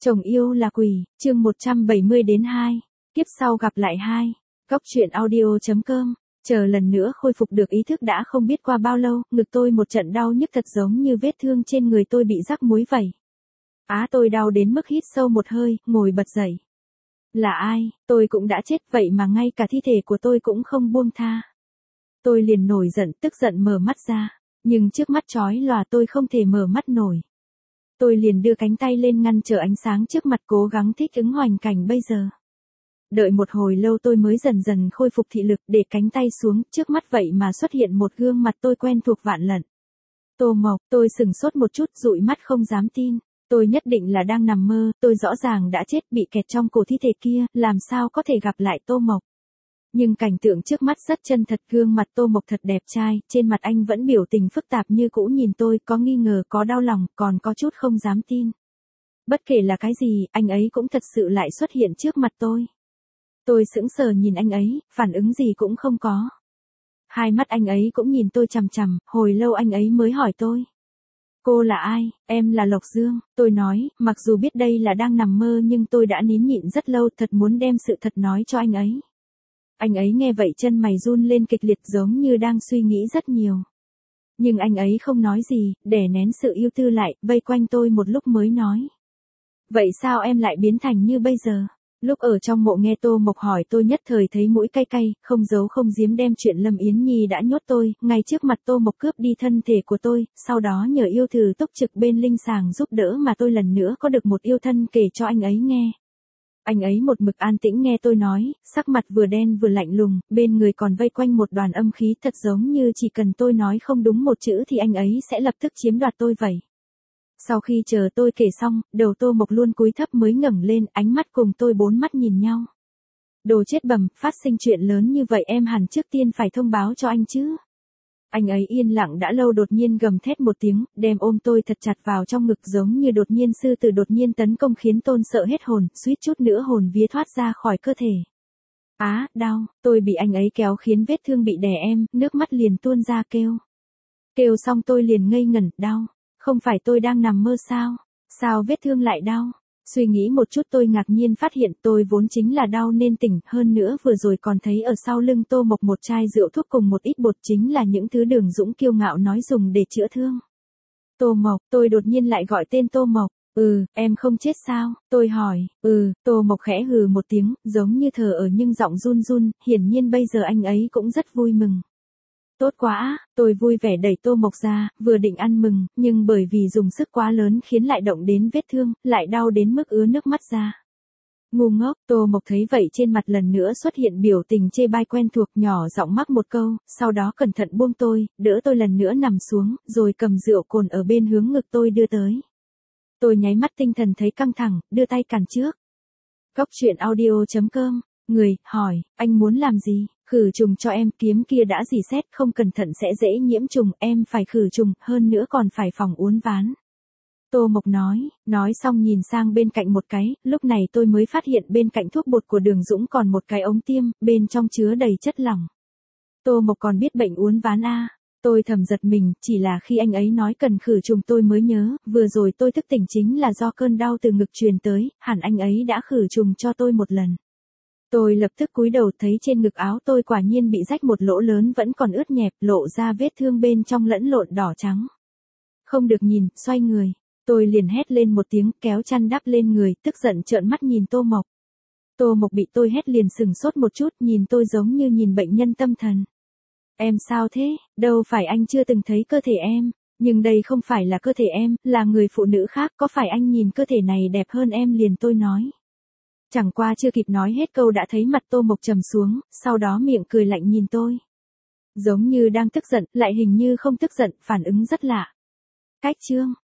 Chồng yêu là quỷ, chương 170 đến 2. Kiếp sau gặp lại 2. Góc truyện audio.com. Chờ lần nữa khôi phục được ý thức đã không biết qua bao lâu, ngực tôi một trận đau nhức thật giống như vết thương trên người tôi bị rắc muối vẩy. Tôi đau đến mức hít sâu một hơi, ngồi bật dậy. Là ai, tôi cũng đã chết vậy mà ngay cả thi thể của tôi cũng không buông tha. Tôi liền nổi giận, tức giận mở mắt ra, nhưng trước mắt chói lòa tôi không thể mở mắt nổi. Tôi liền đưa cánh tay lên ngăn trở ánh sáng trước mặt cố gắng thích ứng hoàn cảnh bây giờ. Đợi một hồi lâu tôi mới dần dần khôi phục thị lực để cánh tay xuống, trước mắt vậy mà xuất hiện một gương mặt tôi quen thuộc vạn lần. Tô Mộc, tôi sửng sốt một chút dụi mắt không dám tin. Tôi nhất định là đang nằm mơ, tôi rõ ràng đã chết bị kẹt trong cổ thi thể kia, làm sao có thể gặp lại Tô Mộc. Nhưng cảnh tượng trước mắt rất chân thật, gương mặt Tô Mộc thật đẹp trai, trên mặt anh vẫn biểu tình phức tạp như cũ nhìn tôi, có nghi ngờ, có đau lòng, còn có chút không dám tin. Bất kể là cái gì, anh ấy cũng thật sự lại xuất hiện trước mặt tôi. Tôi sững sờ nhìn anh ấy, phản ứng gì cũng không có. Hai mắt anh ấy cũng nhìn tôi chằm chằm, hồi lâu anh ấy mới hỏi tôi. Cô là ai? Em là Lộc Dương, tôi nói, mặc dù biết đây là đang nằm mơ nhưng tôi đã nín nhịn rất lâu, thật muốn đem sự thật nói cho anh ấy. Anh ấy nghe vậy chân mày run lên kịch liệt giống như đang suy nghĩ rất nhiều. Nhưng anh ấy không nói gì, đè nén sự ưu tư lại, vây quanh tôi một lúc mới nói. Vậy sao em lại biến thành như bây giờ? Lúc ở trong mộ nghe Tô Mộc hỏi tôi nhất thời thấy mũi cay cay, không giấu không giếm đem chuyện Lâm Yến Nhi đã nhốt tôi, ngay trước mặt Tô Mộc cướp đi thân thể của tôi, sau đó nhờ yêu thử túc trực bên linh sàng giúp đỡ mà tôi lần nữa có được một yêu thân kể cho anh ấy nghe. Anh ấy một mực an tĩnh nghe tôi nói, sắc mặt vừa đen vừa lạnh lùng, bên người còn vây quanh một đoàn âm khí thật giống như chỉ cần tôi nói không đúng một chữ thì anh ấy sẽ lập tức chiếm đoạt tôi vậy. Sau khi chờ tôi kể xong, đầu Tô Mộc luôn cúi thấp mới ngẩng lên, ánh mắt cùng tôi bốn mắt nhìn nhau. Đồ chết bầm, phát sinh chuyện lớn như vậy em hẳn trước tiên phải thông báo cho anh chứ. Anh ấy yên lặng đã lâu đột nhiên gầm thét một tiếng, đem ôm tôi thật chặt vào trong ngực giống như đột nhiên sư tử đột nhiên tấn công khiến Tôn sợ hết hồn, suýt chút nữa hồn vía thoát ra khỏi cơ thể. Đau, tôi bị anh ấy kéo khiến vết thương bị đè em, nước mắt liền tuôn ra kêu. Kêu xong tôi liền ngây ngẩn, đau. Không phải tôi đang nằm mơ sao? Sao vết thương lại đau? Suy nghĩ một chút tôi ngạc nhiên phát hiện tôi vốn chính là đau nên tỉnh, hơn nữa vừa rồi còn thấy ở sau lưng Tô Mộc một chai rượu thuốc cùng một ít bột chính là những thứ Đường Dũng kiêu ngạo nói dùng để chữa thương. Tô Mộc, tôi đột nhiên lại gọi tên Tô Mộc. Em không chết sao? Tôi hỏi. Tô Mộc khẽ hừ một tiếng, giống như thờ ở nhưng giọng run run, hiển nhiên bây giờ anh ấy cũng rất vui mừng. Tốt quá, tôi vui vẻ đẩy Tô Mộc ra, vừa định ăn mừng, nhưng bởi vì dùng sức quá lớn khiến lại động đến vết thương, lại đau đến mức ứa nước mắt ra. Ngu ngốc, Tô Mộc thấy vậy trên mặt lần nữa xuất hiện biểu tình chê bai quen thuộc, nhỏ giọng mắc một câu, sau đó cẩn thận buông tôi, đỡ tôi lần nữa nằm xuống, rồi cầm rượu cồn ở bên hướng ngực tôi đưa tới. Tôi nháy mắt tinh thần thấy căng thẳng, đưa tay cản trước. Góc truyện audio.com, người, hỏi, anh muốn làm gì? Khử trùng cho em, kiếm kia đã rỉ sét, không cẩn thận sẽ dễ nhiễm trùng, em phải khử trùng, hơn nữa còn phải phòng uốn ván. Tô Mộc nói xong nhìn sang bên cạnh một cái, lúc này tôi mới phát hiện bên cạnh thuốc bột của Đường Dũng còn một cái ống tiêm, bên trong chứa đầy chất lỏng. Tô Mộc còn biết bệnh uốn ván Tôi thầm giật mình, chỉ là khi anh ấy nói cần khử trùng tôi mới nhớ, vừa rồi tôi thức tỉnh chính là do cơn đau từ ngực truyền tới, hẳn anh ấy đã khử trùng cho tôi một lần. Tôi lập tức cúi đầu thấy trên ngực áo tôi quả nhiên bị rách một lỗ lớn vẫn còn ướt nhẹp, lộ ra vết thương bên trong lẫn lộn đỏ trắng. Không được nhìn, xoay người. Tôi liền hét lên một tiếng, kéo chăn đắp lên người, tức giận trợn mắt nhìn Tô Mộc. Tô Mộc bị tôi hét liền sừng sốt một chút, nhìn tôi giống như nhìn bệnh nhân tâm thần. Em sao thế? Đâu phải anh chưa từng thấy cơ thể em, nhưng đây không phải là cơ thể em, là người phụ nữ khác, có phải anh nhìn cơ thể này đẹp hơn em liền tôi nói. Chẳng qua chưa kịp nói hết câu đã thấy mặt Tô Mộc trầm xuống, sau đó miệng cười lạnh nhìn tôi. Giống như đang tức giận, lại hình như không tức giận, phản ứng rất lạ. Cách chương,